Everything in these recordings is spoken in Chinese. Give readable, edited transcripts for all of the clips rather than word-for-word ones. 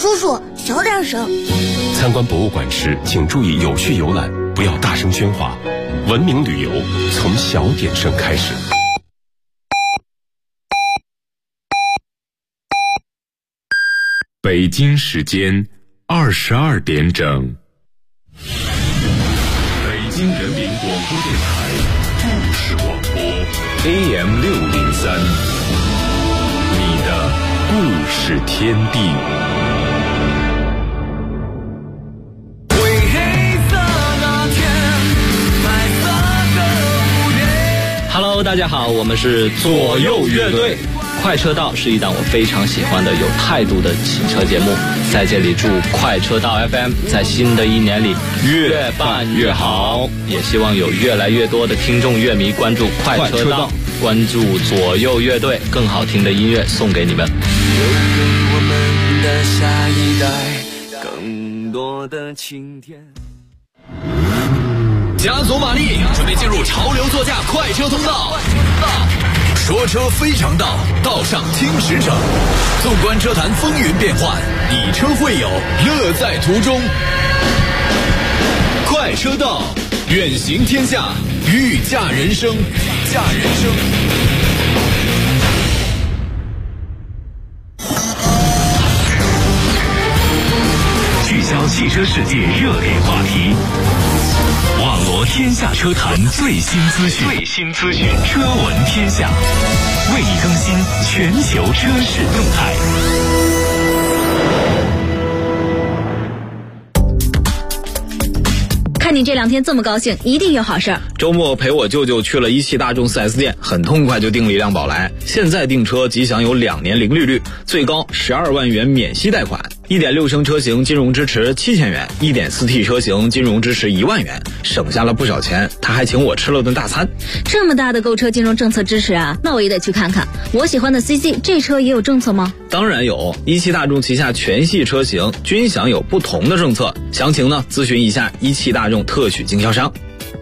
叔叔，小点声。 参观博物馆时，请注意有序游览，不要大声喧哗。文明旅游从小点声开始。 北京时间22点整。北京人民广播电台故事广播 AM603，你的故事天地。 Hello， 大家好，我们是左右乐队。快车道是一档我非常喜欢的有态度的汽车节目，在这里祝快车道 FM 在新的一年里越办越好，也希望有越来越多的听众乐迷关注快车道，关注左右乐队，更好听的音乐送给你们。 留给我们的下一代更多的晴天。 加足马力，准备进入潮流座驾快车通道。说车非常道，道上听实诚。纵观车坛风云变幻，以车会友，乐在途中。快车道，远行天下，御驾人生，御驾人生。 聚焦汽车世界热点话题，网罗天下车坛最新资讯，车闻天下，为你更新全球车市动态。 看你这2天这么高兴，一定有好事儿。 周末陪我舅舅去了一汽大众 4S 店，很痛快就订了一辆宝来。现在订车即享有2年零利率，最高12万元免息贷款。1.6升车型金融支持7000元，1.4T 车型金融支持1万元，省下了不少钱。他还请我吃了顿大餐。 这么大的购车金融政策支持啊，那我也得去看看。我喜欢的 CC 这车也有政策吗？ 当然有，一汽大众旗下全系车型均享有不同的政策，详情呢咨询一下一汽大众特许经销商。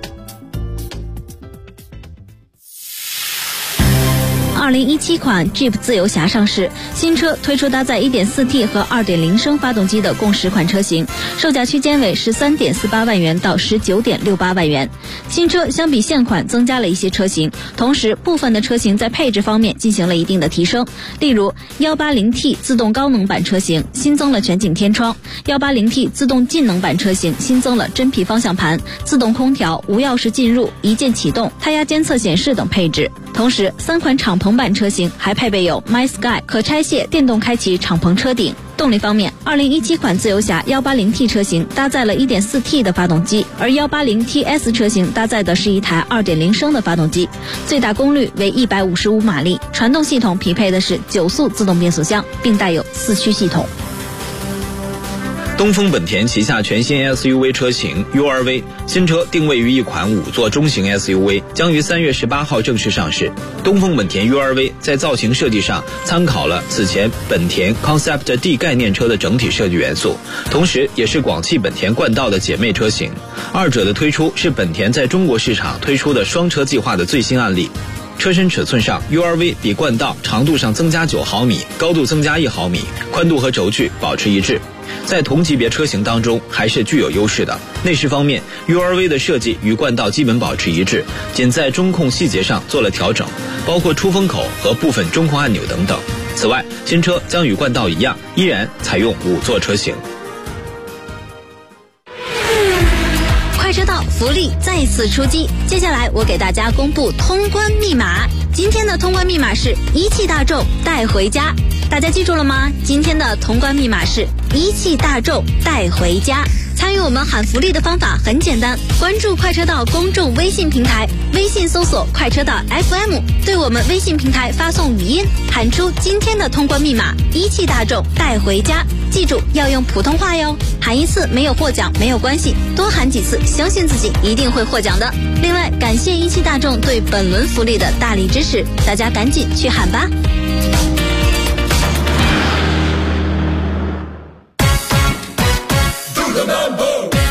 2017款 Jeep 自由侠上市，新车推出搭载 1.4T 和 2.0 升发动机的共10款车型，售价区间为13.48万元到19.68万元。新车相比现款增加了一些车型，同时部分的车型在配置方面进行了一定的提升。例如 180T 自动高能版车型新增了全景天窗， 180T 自动劲能版车型新增了真皮方向盘、自动空调、无钥匙进入、一键启动、胎压监测显示等配置。同时3款敞篷版车型还配备有 MySky 可拆卸电动开启敞篷车顶。动力方面，2017款自由侠 180T 车型搭载了 1.4T 的发动机，而 180TS 车型搭载的是一台 2.0 升的发动机，最大功率为155马力，传动系统匹配的是9速自动变速箱，并带有4驱系统。 东风本田旗下全新 SUV 车型 URV 新车定位于一款5座中型 SUV， 将于3月18号正式上市。东风本田 URV 在造型设计上参考了此前本田 Concept D 概念车的整体设计元素，同时也是广汽本田冠道的姐妹车型。二者的推出是本田在中国市场推出的双车计划的最新案例。车身尺寸上 URV 比冠道长度上增加9毫米，高度增加1毫米，宽度和轴距保持一致，在同级别车型当中还是具有优势的。内饰方面 URV 的设计与冠道基本保持一致，仅在中控细节上做了调整，包括出风口和部分中控按钮等等。此外，新车将与冠道一样，依然采用5座车型。 快车道福利再次出击，接下来我给大家公布通关密码。今天的通关密码是一汽大众带回家，大家记住了吗？今天的通关密码是一汽大众带回家。参与我们喊福利的方法很简单，关注快车道公众微信平台，微信搜索快车道 FM， 对我们微信平台发送语音，喊出今天的通关密码一汽大众带回家，记住要用普通话哟。喊一次没有获奖没有关系，多喊几次，相信自己一定会获奖的。另外，感谢一汽大众对本轮福利的大力支持，大家赶紧去喊吧。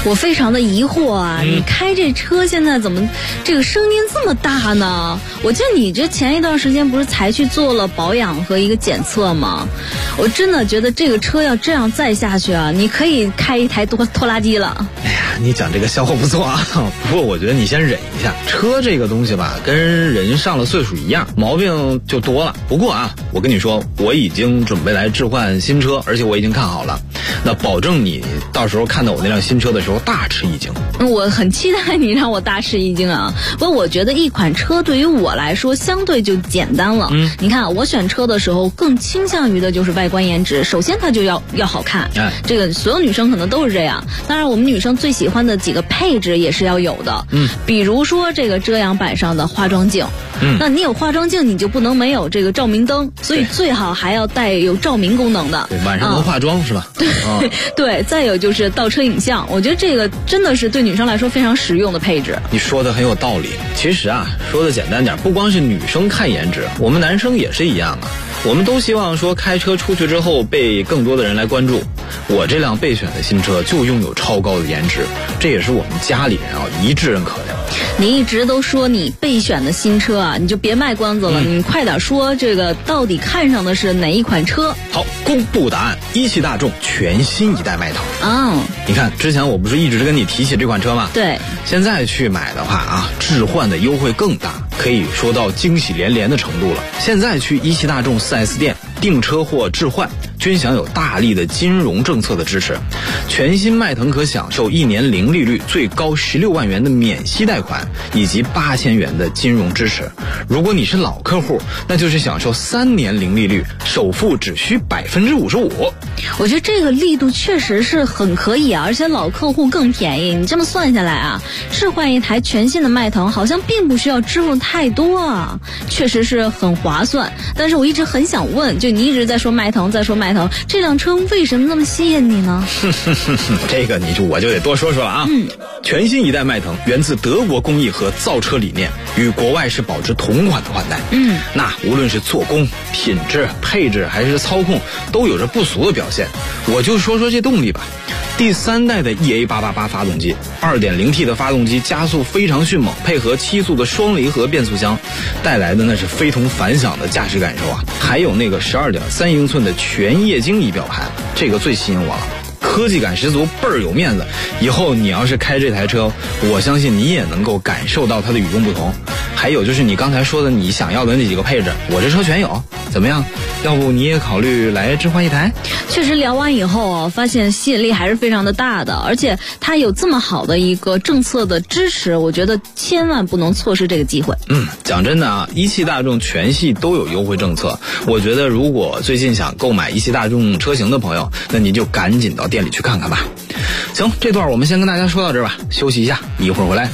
我非常的疑惑啊，你开这车现在怎么这个声音这么大呢？我记得你这前一段时间不是才去做了保养和一个检测吗？我真的觉得这个车要这样再下去啊，你可以开一台拖拉机了。 哎呀，你讲这个笑话不错啊，不过我觉得你先忍一下，车这个东西吧，跟人上了岁数一样，毛病就多了。不过啊，我跟你说，我已经准备来置换新车，而且我已经看好了，那保证你到时候看到我那辆新车的时候大吃一惊。 我很期待你让我大吃一惊啊！不过我觉得一款车对于我来说相对就简单了。你看我选车的时候更倾向于的就是外观颜值，首先它就要好看，这个所有女生可能都是这样。当然我们女生最喜欢的几个配置也是要有的，比如说这个遮阳板上的化妆镜，那你有化妆镜你就不能没有这个照明灯，所以最好还要带有照明功能的， 对，晚上能化妆是吧？ 对，再有就是倒车影像，我觉得这个真的是对女生来说非常实用的配置。 你说的很有道理。其实啊，说的简单点，不光是女生看颜值，我们男生也是一样啊。我们都希望说开车出去之后被更多的人来关注。我这辆备选的新车就拥有超高的颜值，这也是我们家里人一致认可的。 你一直都说你备选的新车啊，你就别卖关子了，你快点说这个到底看上的是哪一款车？ 好，公布答案，一汽大众全新一代迈腾。你看之前我不是一直跟你提起这款车吗？ 对， 现在去买的话啊，置换的优惠更大，可以说到惊喜连连的程度了。现在去一汽大众 4S 店订车或置换均享有大力的金融政策的支持，全新迈腾可享受1年零利率，最高16万元的免息贷款，以及8000元的金融支持。如果你是老客户，那就是享受3年零利率，首付只需55%。 我觉得这个力度确实是很可以啊，而且老客户更便宜。你这么算下来啊，置换一台全新的迈腾好像并不需要支付太多啊，确实是很划算。但是我一直很想问，就你一直在说迈腾，这辆车为什么那么吸引你呢？ 这个我就得多说说了啊。全新一代迈腾源自德国工艺和造车理念，与国外是保持同款的换代。那无论是做工、品质、配置还是操控，都有着不俗的表现。我就说说这动力吧。第3代的 EA888 发动机 2.0T 的发动机加速非常迅猛，配合7速的双离合变速箱，带来的那是非同凡响的驾驶感受啊！还有那个12.3英寸的全液晶仪表盘，这个最吸引我了，科技感十足，倍儿有面子。以后你要是开这台车，我相信你也能够感受到它的与众不同。还有就是你刚才说的你想要的那几个配置，我这车全有，怎么样？要不你也考虑来置换一台？ 确实聊完以后啊，发现吸引力还是非常的大的，而且它有这么好的一个政策的支持，我觉得千万不能错失这个机会。 讲真的啊，一汽大众全系都有优惠政策，我觉得如果最近想购买一汽大众车型的朋友，那你就赶紧到店里去看看吧。行，这段我们先跟大家说到这儿吧，休息一下，一会儿回来。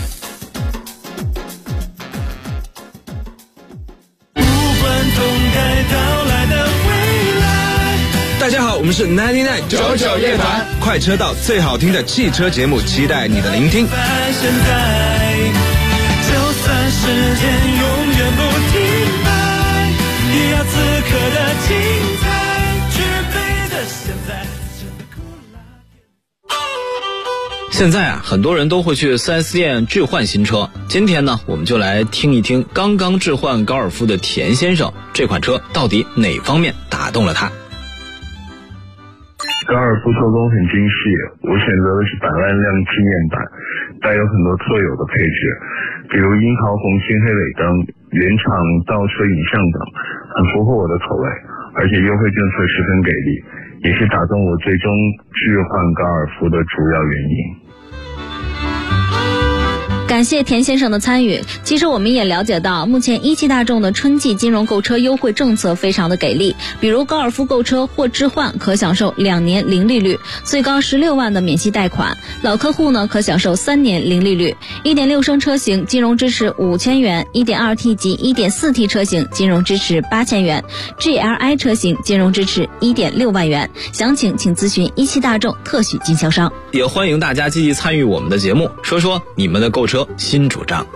大家好，我们是99夜团，快车道最好听的汽车节目，期待你的聆听。 现在，就算时间永远不停摆，也要此刻的精彩，具备的现在。 现在啊，很多人都会去 4S 店置换新车。今天呢，我们就来听一听刚刚置换高尔夫的田先生，这款车到底哪方面打动了他？ 高尔夫做工很精细，我选择的是百万辆纪念版，带有很多特有的配置，比如樱桃红心黑尾灯、原厂倒车影像等，很符合我的口味，而且优惠政策十分给力，也是打动我最终置换高尔夫的主要原因。 感谢田先生的参与。其实我们也了解到，目前一汽大众的春季金融购车优惠政策非常的给力，比如高尔夫购车或置换可享受2年零利率，最高16万的免息贷款，老客户呢可享受3年零利率，1.6升车型金融支持5000元， 1.2T 及 1.4T 车型金融支持8000元， GLI 车型金融支持1.6万元。详情请咨询一汽大众特许经销商。 也欢迎大家积极参与我们的节目，说说你们的购车新主张。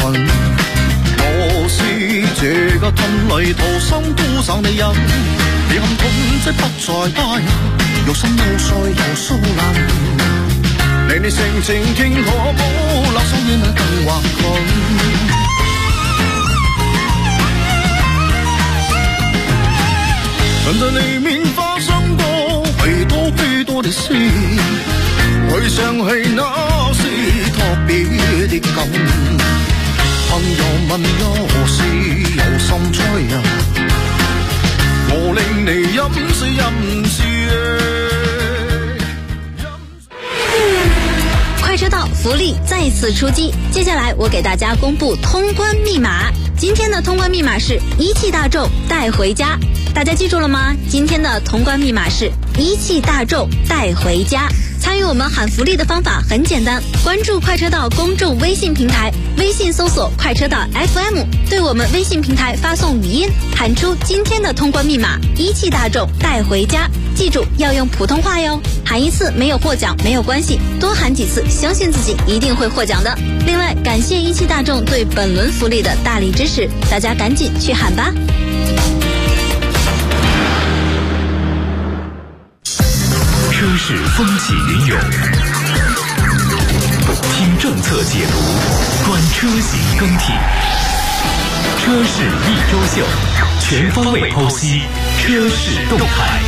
困。我是这个吞里逃生孤省的人，遗憾痛即不再加入，有心有碎有疏冷。你性情聽可冇留心於那更惶恐。曾在里面發生過許多的事，回想起那是特別的感。朋友問我是有心吹啊，我令你飲死。 快车道福利再次出击，接下来我给大家公布通关密码。今天的通关密码是一汽大众带回家，大家记住了吗？今天的通关密码是一汽大众带回家。参与我们喊福利的方法很简单，关注快车道公众微信平台，微信搜索快车道 FM， 对我们微信平台发送语音，喊出今天的通关密码一汽大众带回家，记住要用普通话哟。喊一次没有获奖没有关系，多喊几次，相信自己一定会获奖的。另外感谢一汽大众对本轮福利的大力支持，大家赶紧去喊吧。 车市风起云涌，听政策解读，观车型更替。车市一周秀，全方位剖析车市动态。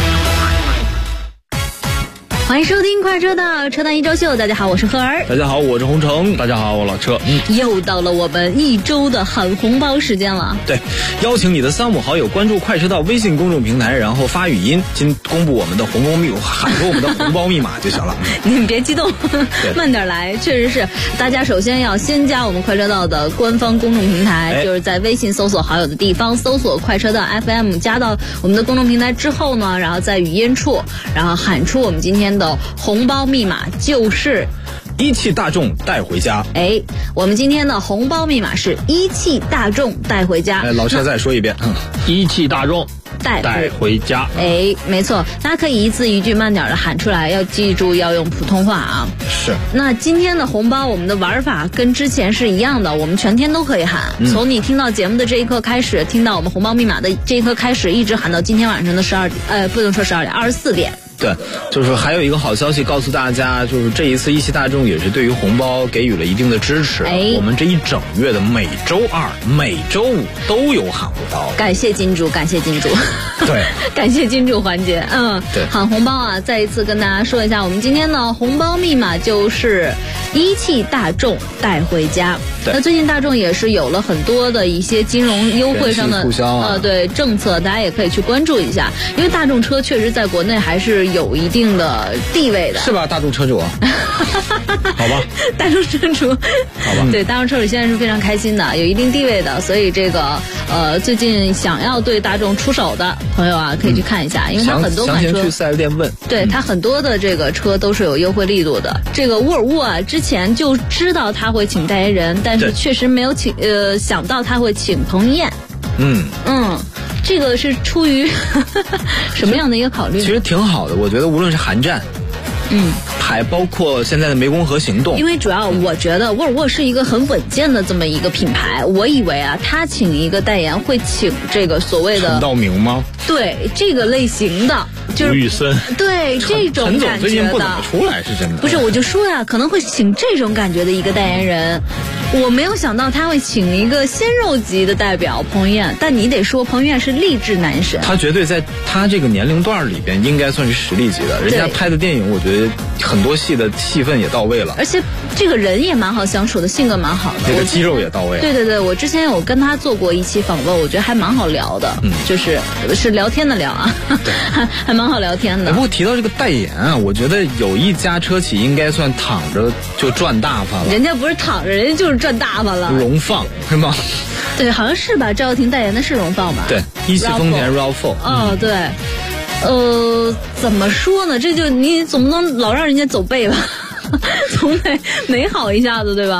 欢迎收听快车道车坛一周秀，大家好，我是赫儿。 大家好，我是洪城。 大家好，我老车。 又到了我们一周的喊红包时间了。 对，邀请你的3、5好友关注快车道微信公众平台，然后发语音，公布我们的红包密码，喊出我们的红包密码就行了。 你们别激动，慢点来。确实是，大家首先要先加我们快车道的官方公众平台，就是在微信搜索好友的地方搜索快车道 FM， 加到我们的公众平台之后呢，然后在语音处，然后喊出我们今天的红包密码，就是一汽大众带回家。 我们今天的红包密码是一汽大众带回家。 老车再说一遍， 一汽大众带回家。 没错，大家可以一字一句慢点的喊出来，要记住要用普通话啊。 是。 那今天的红包，我们的玩法跟之前是一样的，我们全天都可以喊，从你听到节目的这一刻开始，听到我们红包密码的这一刻开始，一直喊到今天晚上的不能说12点，24点。 对，就是还有一个好消息告诉大家，就是这一次一汽大众也是对于红包给予了一定的支持。我们这一整月的每周2、每周5都有喊红包。 感谢金主，感谢金主。 对， 感谢金主环节。 对， 喊红包啊！再一次跟大家说一下，我们今天的红包密码就是一汽大众带回家。那最近大众也是有了很多的一些金融优惠上的对政策，大家也可以去关注一下，因为大众车确实在国内还是有一定的地位的， 是吧？大众车主，好吧， 大众车主， 好吧， 对，大众车主现在是非常开心的，有一定地位的，所以这个最近想要对大众出手的朋友啊，可以去看一下，因为它很多款车， 详情去4S店问， 对，它很多的这个车都是有优惠力度的。这个沃尔沃啊，之前就知道他会请代言人，但是确实没有想到他会请彭于晏。这个是出于什么样的一个考虑？ 其实挺好的，我觉得无论是韩战，还包括现在的湄公河行动， 因为主要我觉得沃尔沃是一个很稳健的这么一个品牌，我以为啊，他请一个代言会请这个所谓的陈道明吗？ 对，这个类型的，就是吴宇森， 对这种感觉的。 陈总最近不怎么出来，是真的。 不是，我就说呀，可能会请这种感觉的一个代言人。我没有想到他会请一个鲜肉级的代表彭于晏，但你得说彭于晏是励志男神， 他绝对在他这个年龄段里边应该算是实力级的，人家拍的电影我觉得很多戏的戏份也到位了， 而且这个人也蛮好相处的，性格蛮好的， 这个肌肉也到位了。 对，我之前有跟他做过一期访问，我觉得还蛮好聊的，就是聊天的聊啊，还蛮好聊天的。 不过提到这个代言啊，我觉得有一家车企应该算躺着就赚大发了， 人家不是躺着，人家就是赚大发了。 荣放是吗？ 对，好像是吧。赵又廷代言的是荣放吧？ 对，一汽丰田 RAV4。 对。怎么说呢？这就你总不能老让人家走背吧，总得美好一下子，对吧？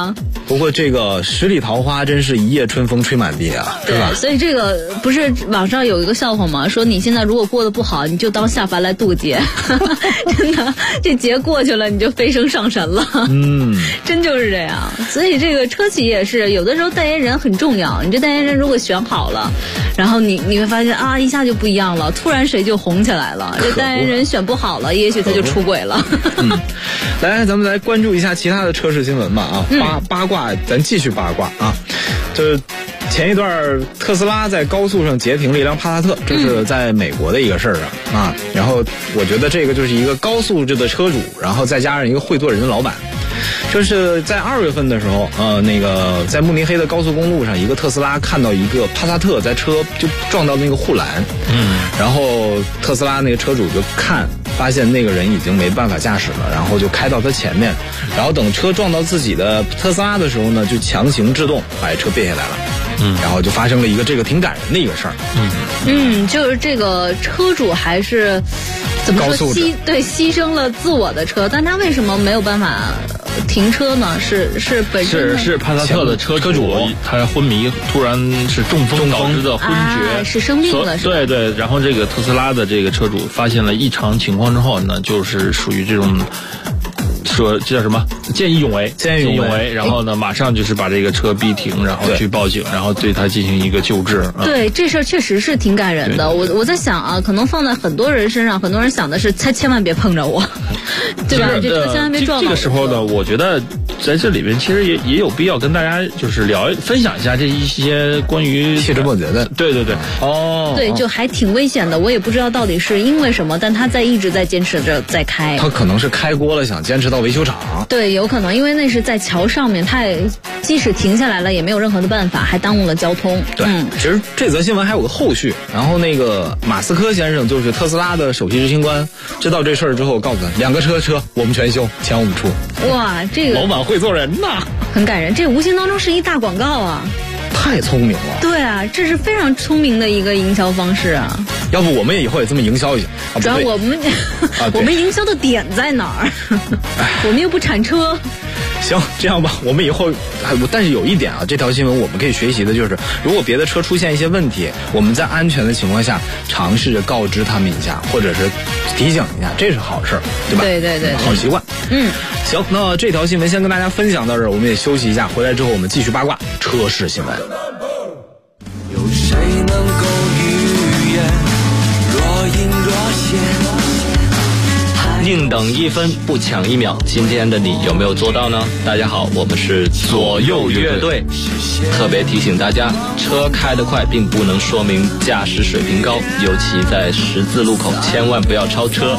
不过这个十里桃花真是一夜春风吹满地啊，是吧？ 所以这个不是网上有一个笑话吗？说你现在如果过得不好，你就当下凡来渡劫，真的，这劫过去了，你就飞升上神了。真就是这样。所以这个车企也是有的时候代言人很重要，你这代言人如果选好了，然后你会发现啊，一下就不一样了，突然谁就红起来了。这代言人选不好了，也许他就出轨了。 来，咱们来关注一下其他的车市新闻吧啊，八卦，咱继续八卦啊，就是前一段特斯拉在高速上截停了一辆帕萨特，这是在美国的一个事儿啊。然后我觉得这个就是一个高素质的车主，然后再加上一个会做人的老板。就是在2月份的时候，那个在慕尼黑的高速公路上，一个特斯拉看到一个帕萨特在车就撞到那个护栏，然后特斯拉那个车主就发现那个人已经没办法驾驶了，然后就开到他前面，然后等车撞到自己的特斯拉的时候呢，就强行制动把车别下来了。然后就发生了一个这个挺感人的一个事儿。 就是这个车主还是怎么说牺牲了自我的车，但他为什么没有办法停车呢？是本身是帕萨特的车主他昏迷，突然是中风导致的昏厥， 是生病了，是吧？ 对，然后这个特斯拉的这个车主发现了异常情况之后呢，就是属于这种。说这叫什么？见义勇为，然后呢，马上就是把这个车逼停，然后去报警，然后对他进行一个救治。 对，这事儿确实是挺感人的。我在想啊，可能放在很多人身上，很多人想的是，他千万别碰着我，对吧？这车千万别撞到我。 这个时候呢，我觉得在这里边其实也有必要跟大家就是分享一下这一些关于汽车保洁的。 对。 对，就还挺危险的。我也不知道到底是因为什么，但他一直在坚持着在开。 他可能是开锅了，想坚持到维修厂。 对，有可能，因为那是在桥上面，他也即使停下来了，也没有任何的办法，还耽误了交通。 对，其实这则新闻还有个后续。然后那个马斯克先生就是特斯拉的首席执行官，知道这事儿之后，告诉他2个车我们全修，钱我们出。 哇，这个老板会做人呐， 很感人。这无形当中是一大广告啊。 太聪明了。 对啊，这是非常聪明的一个营销方式啊。 要不我们也以后也这么营销一下。 主要我们我们营销的点在哪儿？我们又不产车。 行，这样吧，我们以后，但是有一点啊，这条新闻我们可以学习的就是，如果别的车出现一些问题，我们在安全的情况下尝试着告知他们一下，或者是提醒一下，这是好事，对吧？ 对， 好习惯。行，那这条新闻先跟大家分享到这儿，我们也休息一下，回来之后我们继续八卦车市新闻。 有谁能够预言若隐若现？ 宁等1分不抢1秒，今天的你有没有做到呢？大家好，我们是左右乐队，特别提醒大家，车开得快并不能说明驾驶水平高，尤其在十字路口千万不要超车。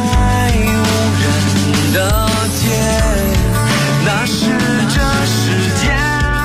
那是这世界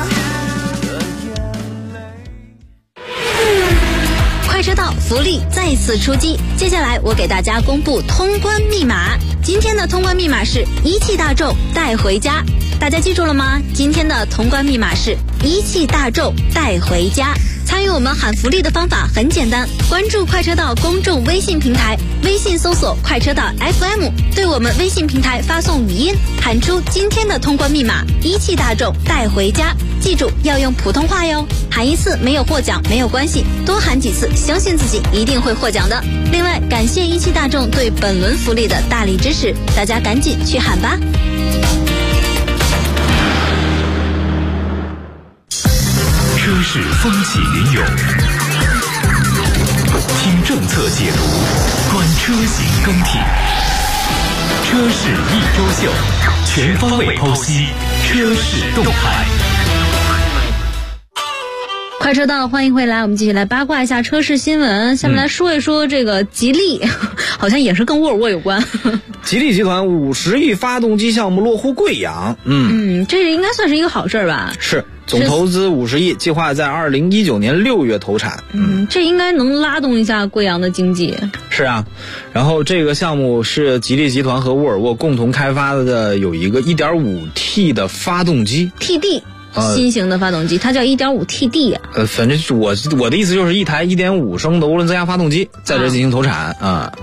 快车道福利再次出击，接下来我给大家公布通关密码。今天的通关密码是一汽大众带回家，大家记住了吗？今天的通关密码是一汽大众带回家。参与我们喊福利的方法很简单，关注快车道公众微信平台，微信搜索快车道 FM， 对我们微信平台发送语音，喊出今天的通关密码一汽大众带回家，记住要用普通话哟。喊一次没有获奖没有关系，多喊几次，相信自己一定会获奖的。另外感谢一汽大众对本轮福利的大力支持，大家赶紧去喊吧。 车市风起云涌，听政策解读，观车型更替。车市一周秀，全方位剖析车市动态。 快车道，欢迎回来，我们继续来八卦一下车市新闻。下面来说一说这个吉利，好像也是跟沃尔沃有关。 吉利集团50亿发动机项目落户贵阳， 这应该算是一个好事吧？ 是，总投资50亿，计划在2019年6月投产。 这应该能拉动一下贵阳的经济。 是啊，然后这个项目是吉利集团和沃尔沃共同开发的，有一个 1.5T 的发动机 TD。新型的发动机，它叫 1.5TD 啊。 反正我的意思就是一台1.5升的涡轮增压发动机在这进行投产啊。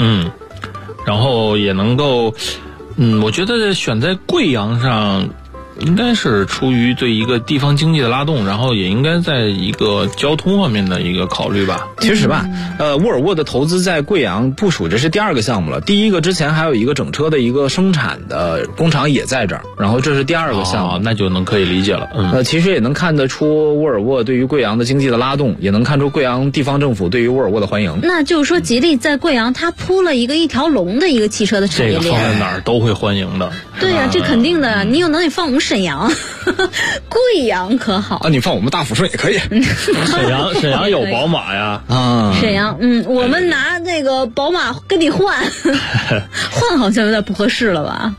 然后也能够，我觉得选在贵阳上， 应该是出于对一个地方经济的拉动，然后也应该在一个交通方面的一个考虑吧。 其实吧，沃尔沃的投资在贵阳部署，这是第2个项目了。第一个之前还有一个整车的一个生产的工厂也在这儿，然后这是第2个项目， 那就可以理解了。 其实也能看得出沃尔沃对于贵阳的经济的拉动，也能看出贵阳地方政府对于沃尔沃的欢迎。 那就是说，吉利在贵阳它铺了一条龙的一个汽车的产业链， 这个放在哪儿都会欢迎的。 对呀，这肯定的。你有能力放我们沈阳，贵阳可好啊？你放我们大抚顺也可以。 沈阳有宝马呀。 沈阳，我们拿那个宝马跟你换，换好像有点不合适了吧？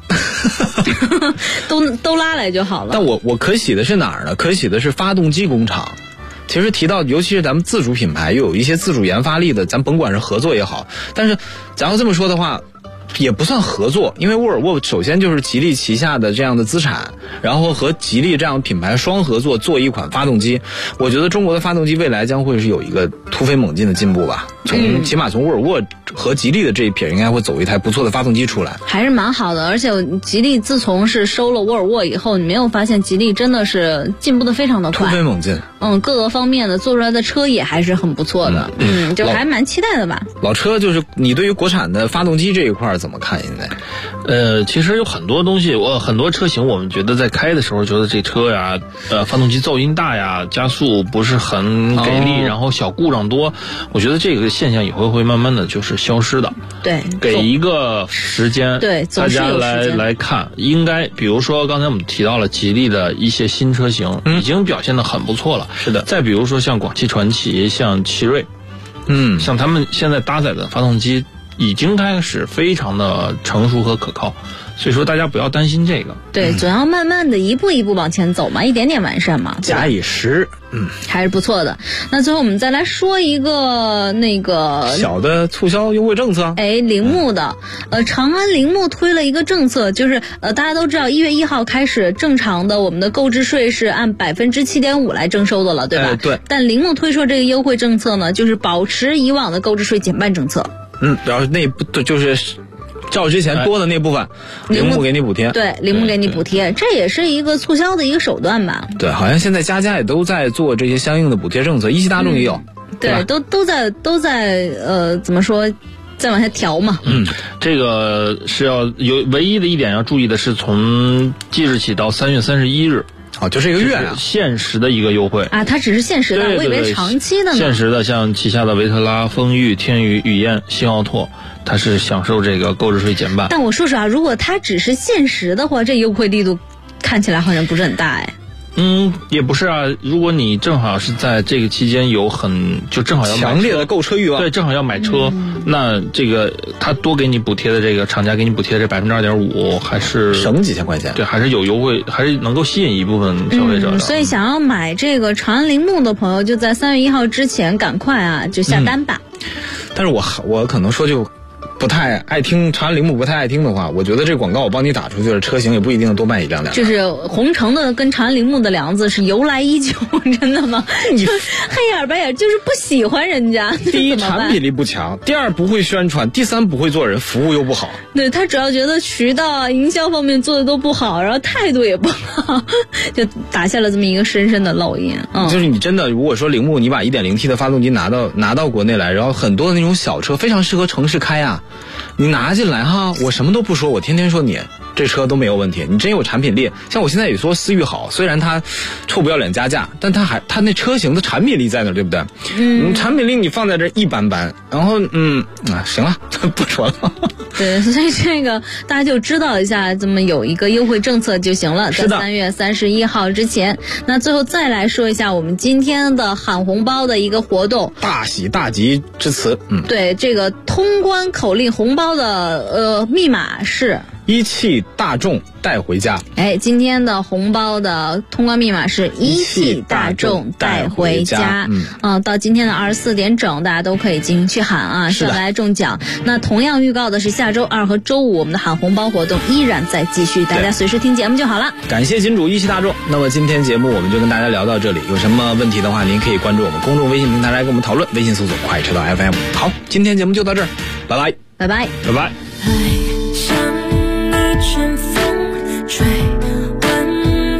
都拉来就好了。 但我可喜的是哪儿呢？可喜的是发动机工厂。其实提到，尤其是咱们自主品牌，又有一些自主研发力的，咱甭管是合作也好，但是咱要这么说的话，也不算合作，因为沃尔沃首先就是吉利旗下的这样的资产，然后和吉利这样品牌双合作做一款发动机。我觉得中国的发动机未来将会是有一个突飞猛进的进步吧。起码从沃尔沃和吉利的这一撇，应该会走一台不错的发动机出来， 还是蛮好的。而且吉利自从是收了沃尔沃以后，你没有发现吉利真的是进步的非常的快， 突飞猛进。 各个方面的做出来的车也还是很不错的。就还蛮期待的吧。 老车就是你对于国产的发动机这一块怎么看现在？ 其实有很多东西，很多车型我们觉得在开的时候觉得这车呀，发动机噪音大呀，加速不是很给力，然后小故障多。我觉得这个现象以后会慢慢的就是消失的。 对， 给一个时间， 对， 大家来看，应该比如说刚才我们提到了吉利的一些新车型，已经表现得很不错了。 是的。 再比如说像广汽传祺、像奇瑞，像他们现在搭载的发动机已经开始非常的成熟和可靠，所以说大家不要担心这个。 对，总要慢慢的一步一步往前走嘛，一点点完善嘛， 假以时日， 还是不错的。那最后我们再来说一个那个小的促销优惠政策。 铃木的，长安铃木推了一个政策，就是大家都知道1月1号开始，正常的我们的购置税是按7.5%来征收的了，对吧？ 对。 但铃木推出这个优惠政策呢，就是保持以往的购置税减半政策。 然后那就是照之前多的那部分，铃木给你补贴。 对，铃木给你补贴，这也是一个促销的一个手段吧。 对，好像现在家也都在做这些相应的补贴政策，一汽大众也有。 对，都在怎么说？再往下调嘛。 这个是要有唯一的一点要注意的是，从即日起到3月31日。 就这个月啊， 限时的一个优惠啊，它只是限时的，我以为长期的呢。 限时的，像旗下的维特拉、风裕、天宇、雨燕、新奥拓，它是享受这个购置税减半。 但我说实话，如果它只是限时的话，这优惠力度看起来好像不是很大哎。 也不是啊。如果你正好是在这个期间有就正好要买车强烈的购车欲望， 对，正好要买车，那这个他多给你补贴的这个厂家给你补贴的这2.5%，还是省几千块钱。 对，还是有优惠，还是能够吸引一部分消费者的。 所以想要买这个长安铃木的朋友，就在3月1号之前赶快啊，就下单吧。 但是我可能说就不太爱听长安铃木不太爱听的话，我觉得这广告我帮你打出去了，车型也不一定多卖一辆。 就是红橙的跟长安铃木的2字是由来已久，真的吗？你黑眼白眼就是不喜欢人家。 第一，产品力不强；第二，不会宣传；第三，不会做人，服务又不好。 对，他主要觉得渠道啊、营销方面做的都不好，然后态度也不好，就打下了这么一个深深的烙印。 就是你真的如果说铃木你把 1.0T 的发动机拿到国内来，然后很多的那种小车非常适合城市开啊。你拿进来哈，我什么都不说，我天天说你这车都没有问题，你真有产品力。像我现在也说思域好，虽然它臭不要脸加价，但它那车型的产品力在那儿，对不对？产品力你放在这一般般，然后行了，不说了。 对，所以这个大家就知道一下，这么有一个优惠政策就行了，在3月31号之前。那最后再来说一下我们今天的喊红包的一个活动， 大喜大吉之词。 对，这个通关口令红包的密码是一汽大众带回家。 今天的红包的通关密码是一汽大众带回家。到今天的24点整，大家都可以进行去喊啊，是来中奖。那同样预告的是下周2和周5我们的喊红包活动依然在继续，大家随时听节目就好了。 感谢金主一汽大众。那么今天节目我们就跟大家聊到这里，有什么问题的话，您可以关注我们公众微信平台来跟我们讨论，微信搜索快车道 FM。好，今天节目就到这儿，拜拜， 拜拜， 拜拜。 爱像一阵风吹，温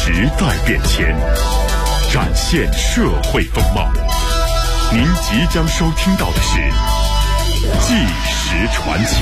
时代变迁，展现社会风貌。您即将收听到的是《纪实传奇》。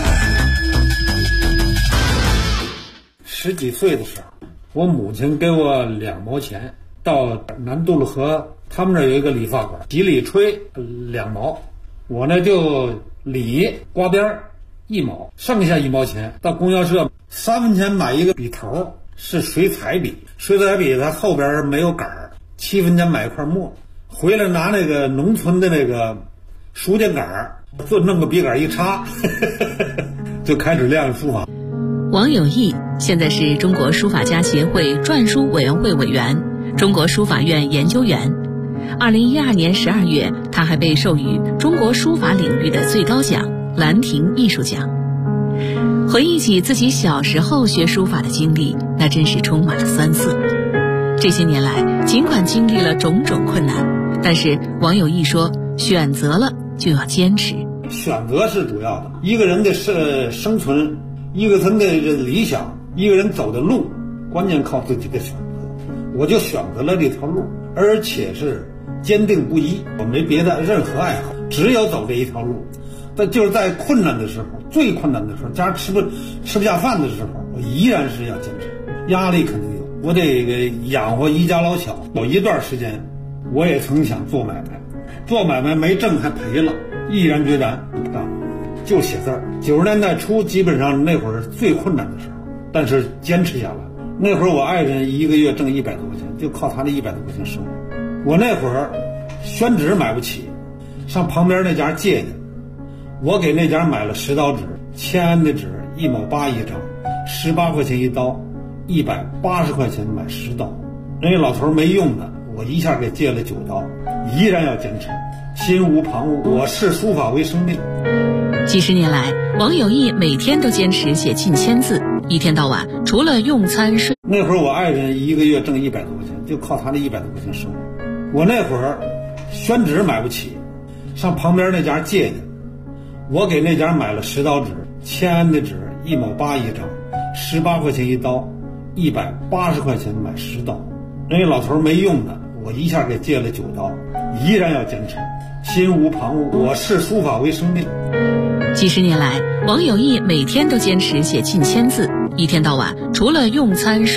10几岁的时候，我母亲给我2毛钱，到南渡路河，他们那有一个理发馆，洗理吹2毛，我呢就理刮边1毛，剩下1毛钱到供销社3分钱买一个笔头，是水彩笔，水彩笔它后边没有杆儿，7分钱买一块墨，回来拿那个农村的那个书架杆儿，就弄个笔杆一插就开始练书法。 王有义现在是中国书法家协会篆书委员会委员、中国书法院研究员。2012年12月，他还被授予中国书法领域的最高奖兰亭艺术奖。回忆起自己小时候学书法的经历，那真是充满了酸涩。这些年来，尽管经历了种种困难，但是王有义说，选择了就要坚持。 选择是主要的，一个人的生存，一个人的理想，一个人走的路，关键靠自己的选择。我就选择了这条路，而且是坚定不移，我没别的任何爱好，只有走这一条路。但就是在困难的时候，最困难的时候，家吃不下饭的时候，我依然是要坚持。压力肯定有，我得养活一家老小。有一段时间，我也曾想做买卖，做买卖没挣还赔了，毅然决然不干，就写字儿。90年代初，基本上那会儿最困难的时候，但是坚持下来。那会儿我爱人1个月挣100多块钱，就靠他的100多块钱生活。我那会儿宣纸买不起，上旁边那家借去，我给那家买了10刀纸，签安的纸1毛8一张，18块钱一刀，180块钱买10刀。人家老头没用的，我一下给借了9刀，依然要坚持，心无旁骛。我视书法为生命。 几十年来，王有义每天都坚持写近1000字，一天到晚除了用餐睡。 那会儿我爱人1个月挣100多块钱，就靠他的100多块钱生活。我那会儿宣纸买不起，上旁边那家借去，我给那家买了10刀纸，签安的纸1毛8一张，18块钱一刀，180块钱买10刀。人家老头没用的，我一下给借了9刀，依然要坚持，心无旁骛。我视书法为生命。 几十年来，王有义每天都坚持写近1000字，一天到晚除了用餐睡